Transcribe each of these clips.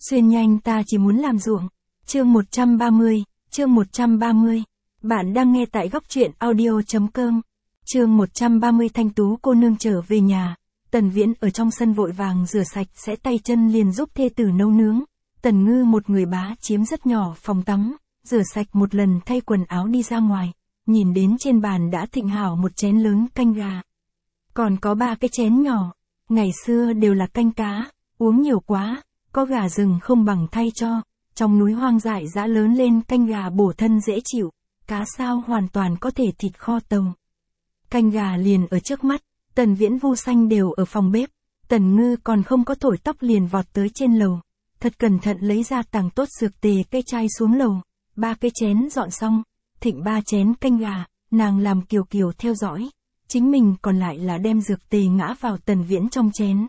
Xuyên nhanh ta chỉ muốn làm ruộng. Chương 130, chương 130. Bạn đang nghe tại góc truyện audio.com. Chương 130 Thanh Tú cô nương trở về nhà. Tần Viễn ở trong sân vội vàng rửa sạch sẽ tay chân liền giúp thê tử nấu nướng. Tần Ngư một người bá chiếm rất nhỏ phòng tắm, rửa sạch một lần thay quần áo đi ra ngoài. Nhìn đến trên bàn đã thịnh hảo một chén lớn canh gà. Còn có 3 cái chén nhỏ. Ngày xưa đều là canh cá, uống nhiều quá, có gà rừng không bằng thay cho. Trong núi hoang dại dã lớn lên canh gà bổ thân dễ chịu, cá sao hoàn toàn có thể thịt kho tàu. Canh gà liền ở trước mắt, Tần Viễn Vu Xanh đều ở phòng bếp, Tần Ngư còn không có thổi tóc liền vọt tới trên lầu, thật cẩn thận lấy ra tàng tốt dược tề cây chai xuống lầu, 3 cái chén dọn xong, thịnh 3 chén canh gà, nàng làm Kiều Kiều theo dõi, chính mình còn lại là đem dược tề ngã vào Tần Viễn trong chén.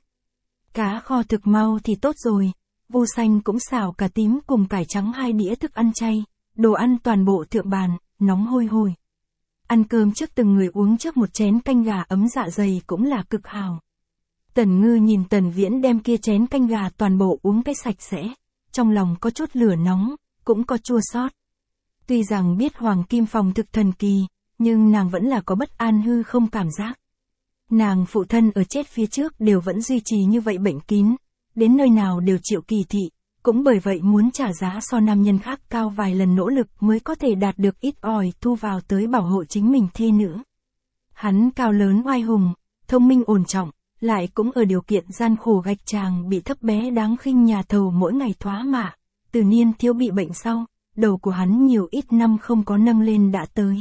Cá kho thực mau thì tốt rồi. Vu Xanh cũng xào cà tím cùng cải trắng 2 đĩa thức ăn chay, đồ ăn toàn bộ thượng bàn, nóng hôi hổi. Ăn cơm trước từng người uống trước một chén canh gà ấm dạ dày cũng là cực hảo. Tần Ngư nhìn Tần Viễn đem kia chén canh gà toàn bộ uống cái sạch sẽ, trong lòng có chút lửa nóng, cũng có chua xót. Tuy rằng biết Hoàng Kim Phòng thực thần kỳ, nhưng nàng vẫn là có bất an hư không cảm giác. Nàng phụ thân ở chết phía trước đều vẫn duy trì như vậy bệnh kín. Đến nơi nào đều chịu kỳ thị, cũng bởi vậy muốn trả giá so nam nhân khác cao vài lần nỗ lực mới có thể đạt được ít ỏi thu vào tới bảo hộ chính mình thê nữ. Hắn cao lớn oai hùng, thông minh ổn trọng, lại cũng ở điều kiện gian khổ gạch chàng bị thấp bé đáng khinh nhà thầu mỗi ngày thoá mạ, từ niên thiếu bị bệnh sau, đầu của hắn nhiều ít năm không có nâng lên đã tới.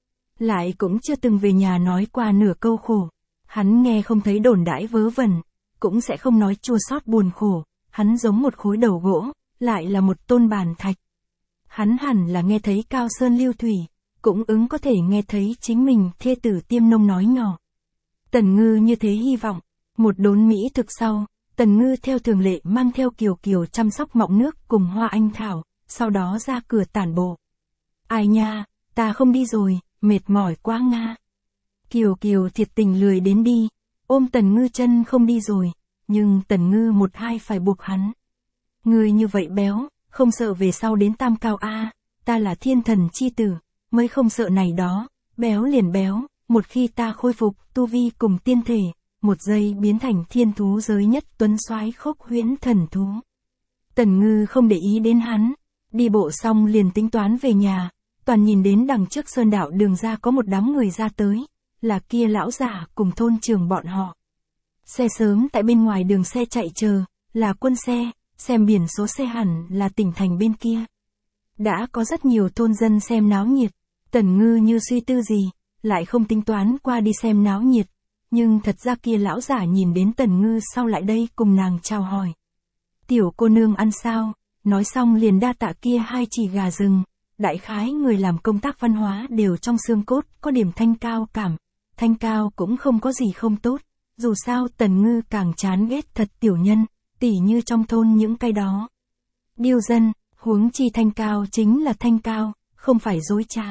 Lại cũng chưa từng về nhà nói qua nửa câu khổ, hắn nghe không thấy đồn đãi vớ vẩn. Cũng sẽ không nói chua xót buồn khổ, hắn giống một khối đầu gỗ, lại là một tôn bàn thạch. Hắn hẳn là nghe thấy cao sơn lưu thủy, cũng ứng có thể nghe thấy chính mình thê tử tiêm nông nói nhỏ. Tần Ngư như thế hy vọng, một đốn mỹ thực sau, Tần Ngư theo thường lệ mang theo Kiều Kiều chăm sóc mọng nước cùng hoa anh thảo, sau đó ra cửa tản bộ. Ai nha, ta không đi rồi, mệt mỏi quá nga. Kiều Kiều thiệt tình lười đến đi. Ôm Tần Ngư chân không đi rồi, nhưng Tần Ngư một hai phải buộc hắn. Ngươi như vậy béo, không sợ về sau đến tam cao a, ta là thiên thần chi tử, mới không sợ này đó, béo liền béo, một khi ta khôi phục tu vi cùng tiên thể, một giây biến thành thiên thú giới nhất tuấn soái khốc huyễn thần thú. Tần Ngư không để ý đến hắn, đi bộ xong liền tính toán về nhà, toàn nhìn đến đằng trước sơn đạo đường ra có một đám người ra tới. Là kia lão giả cùng thôn trưởng bọn họ. Xe sớm tại bên ngoài đường xe chạy chờ, là quân xe, xem biển số xe hẳn là tỉnh thành bên kia. Đã có rất nhiều thôn dân xem náo nhiệt, Tần Ngư như suy tư gì, lại không tính toán qua đi xem náo nhiệt, nhưng thật ra kia lão giả nhìn đến Tần Ngư sau lại đây cùng nàng chào hỏi. Tiểu cô nương ăn sao, nói xong liền đa tạ kia 2 chỉ gà rừng, đại khái người làm công tác văn hóa đều trong xương cốt có điểm thanh cao cảm. Thanh cao cũng không có gì không tốt, dù sao Tần Ngư càng chán ghét thật tiểu nhân, tỉ như trong thôn những cái đó. Điêu dân, huống chi thanh cao chính là thanh cao, không phải dối trá.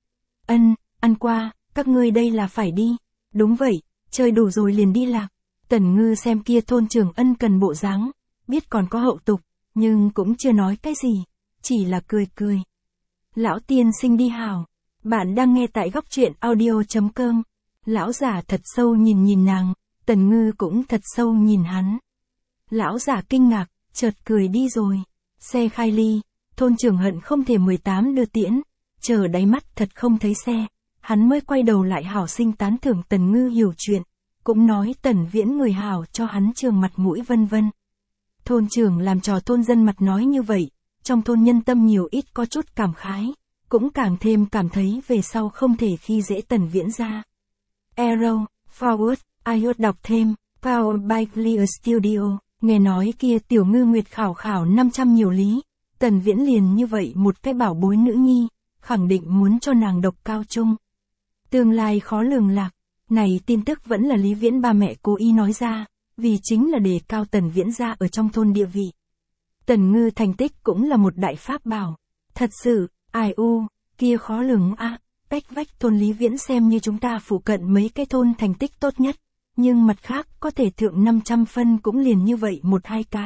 Ăn qua, các ngươi đây là phải đi. Đúng vậy, chơi đủ rồi liền đi lạc. Tần Ngư xem kia thôn trưởng ân cần bộ dáng, biết còn có hậu tục, nhưng cũng chưa nói cái gì, chỉ là cười cười. Lão tiên sinh đi hào, bạn đang nghe tại góc truyện audio.com. Lão giả thật sâu nhìn nàng, Tần Ngư cũng thật sâu nhìn hắn. Lão giả kinh ngạc, chợt cười đi rồi. Xe khai ly, thôn trưởng hận không thể 18 đưa tiễn, chờ đáy mắt thật không thấy xe, hắn mới quay đầu lại hảo sinh tán thưởng Tần Ngư hiểu chuyện, cũng nói Tần Viễn người hảo cho hắn trường mặt mũi vân vân. Thôn trưởng làm trò thôn dân mặt nói như vậy, trong thôn nhân tâm nhiều ít có chút cảm khái, cũng càng thêm cảm thấy về sau không thể khi dễ Tần Viễn ra. Arrow, Forward, iOS đọc thêm, Powered by Clear Studio, nghe nói kia tiểu Ngư Nguyệt khảo 500 nhiều lý, Tần Viễn liền như vậy một cái bảo bối nữ nhi, khẳng định muốn cho nàng độc cao trung. Tương lai khó lường lạc, này tin tức vẫn là Lý Viễn ba mẹ cố ý nói ra, vì chính là đề cao Tần Viễn ra ở trong thôn địa vị. Tần Ngư thành tích cũng là một đại pháp bảo, thật sự, kia khó lường a. Cách vách thôn Lý Viễn xem như chúng ta phụ cận mấy cái thôn thành tích tốt nhất, nhưng mặt khác có thể thượng 500 phân cũng liền như vậy 1-2 cái,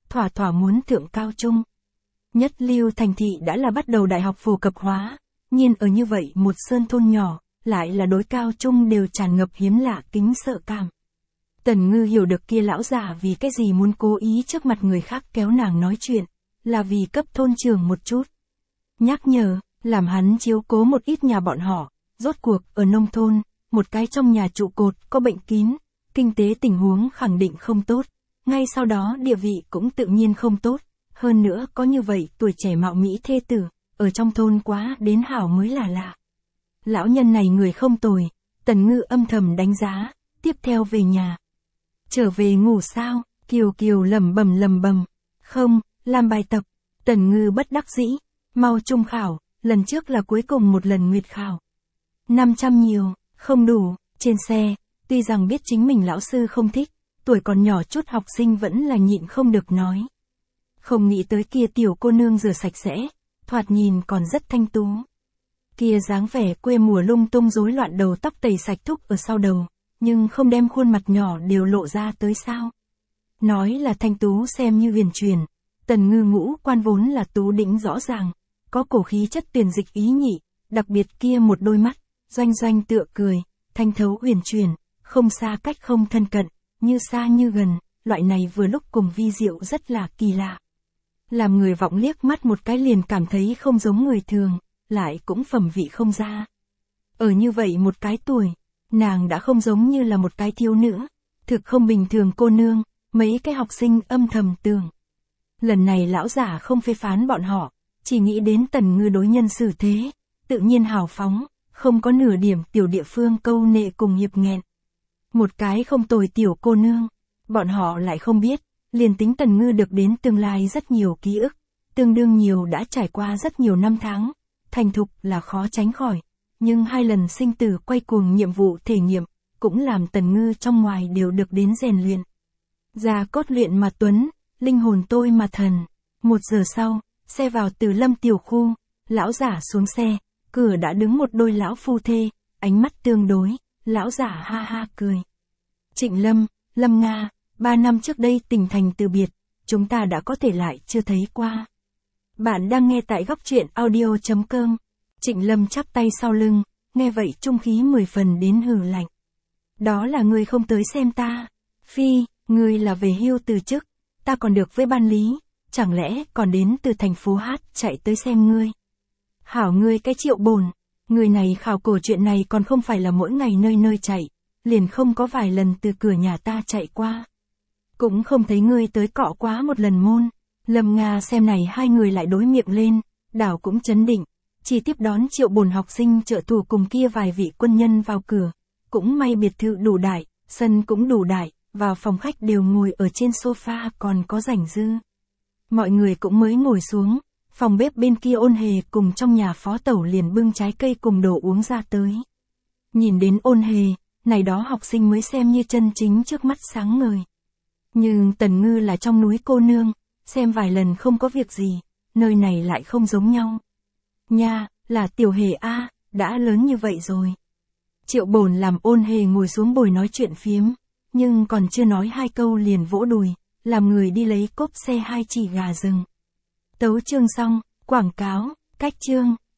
thỏa thỏa muốn thượng cao trung. Nhất lưu thành thị đã là bắt đầu đại học phổ cập hóa, nhiên ở như vậy một sơn thôn nhỏ, lại là đối cao trung đều tràn ngập hiếm lạ kính sợ cảm. Tần Ngư hiểu được kia lão giả vì cái gì muốn cố ý trước mặt người khác kéo nàng nói chuyện, là vì cấp thôn trưởng một chút nhắc nhở, làm hắn chiếu cố một ít nhà bọn họ, rốt cuộc ở nông thôn, một cái trong nhà trụ cột có bệnh kín, kinh tế tình huống khẳng định không tốt, ngay sau đó địa vị cũng tự nhiên không tốt, hơn nữa có như vậy tuổi trẻ mạo mỹ thê tử, ở trong thôn quá đến hảo mới là lạ. Lão nhân này người không tồi, Tần Ngư âm thầm đánh giá, tiếp theo về nhà. Trở về ngủ sao, Kiều Kiều lẩm bẩm, không, làm bài tập, Tần Ngư bất đắc dĩ, mau trung khảo, lần trước là cuối cùng một lần nguyệt khảo. 500 nhiều, không đủ, trên xe, tuy rằng biết chính mình lão sư không thích, tuổi còn nhỏ chút học sinh vẫn là nhịn không được nói. Không nghĩ tới kia tiểu cô nương rửa sạch sẽ, thoạt nhìn còn rất thanh tú. Kia dáng vẻ quê mùa lung tung rối loạn đầu tóc tẩy sạch thúc ở sau đầu, nhưng không đem khuôn mặt nhỏ đều lộ ra tới sao. Nói là thanh tú xem như huyền truyền, Tần Ngư ngũ quan vốn là tú đỉnh rõ ràng, có cổ khí chất tuyển dịch ý nhị, đặc biệt kia một đôi mắt, doanh doanh tựa cười, thanh thấu huyền truyền, không xa cách không thân cận, như xa như gần, loại này vừa lúc cùng vi diệu rất là kỳ lạ. Làm người vọng liếc mắt một cái liền cảm thấy không giống người thường, lại cũng phẩm vị không ra. Ở như vậy một cái tuổi, nàng đã không giống như là một cái thiếu nữ, thực không bình thường cô nương, mấy cái học sinh âm thầm tưởng. Lần này lão giả không phê phán bọn họ, chỉ nghĩ đến Tần Ngư đối nhân xử thế, tự nhiên hào phóng, không có nửa điểm tiểu địa phương câu nệ cùng hiệp nghẹn. Một cái không tồi tiểu cô nương, bọn họ lại không biết, liền tính Tần Ngư được đến tương lai rất nhiều ký ức, tương đương nhiều đã trải qua rất nhiều năm tháng, thành thục là khó tránh khỏi, nhưng 2 lần sinh tử quay cuồng nhiệm vụ thể nghiệm, cũng làm Tần Ngư trong ngoài đều được đến rèn luyện. Da cốt luyện mà tuấn, linh hồn tôi mà thần. 1 giờ sau, xe vào Từ Lâm tiểu khu, lão giả xuống xe, cửa đã đứng một đôi lão phu thê, ánh mắt tương đối, lão giả ha ha cười. Trịnh Lâm, Lâm Nga, 3 năm trước đây tỉnh thành từ biệt, chúng ta đã có thể lại chưa thấy qua. Bạn đang nghe tại góc truyện audio.com. Trịnh Lâm chắp tay sau lưng, nghe vậy trung khí 10 phần đến hừ lạnh. Đó là ngươi không tới xem ta. Phi, ngươi là về hưu từ chức, ta còn được với ban lý, chẳng lẽ còn đến từ thành phố Hát chạy tới xem ngươi. Hảo ngươi cái Triệu Bồn, người này khảo cổ chuyện này còn không phải là mỗi ngày nơi nơi chạy, liền không có vài lần từ cửa nhà ta chạy qua. Cũng không thấy ngươi tới cọ quá một lần môn. Lâm Nga xem này hai người lại đối miệng lên, đảo cũng chấn định, chỉ tiếp đón Triệu Bồn học sinh trợ thủ cùng kia vài vị quân nhân vào cửa. Cũng may biệt thự đủ đại, sân cũng đủ đại, vào phòng khách đều ngồi ở trên sofa còn có rảnh dư. Mọi người cũng mới ngồi xuống, phòng bếp bên kia Ôn Hề cùng trong nhà phó tẩu liền bưng trái cây cùng đồ uống ra tới. Nhìn đến Ôn Hề, này đó học sinh mới xem như chân chính trước mắt sáng ngời. Nhưng Tần Ngư là trong núi cô nương, xem vài lần không có việc gì, nơi này lại không giống nhau. Nha, là Tiểu Hề a, đã lớn như vậy rồi. Triệu Bồn làm Ôn Hề ngồi xuống bồi nói chuyện phiếm, nhưng còn chưa nói 2 câu liền vỗ đùi, làm người đi lấy cốp xe 2 chỉ gà rừng. Tấu chương xong, quảng cáo, cách chương.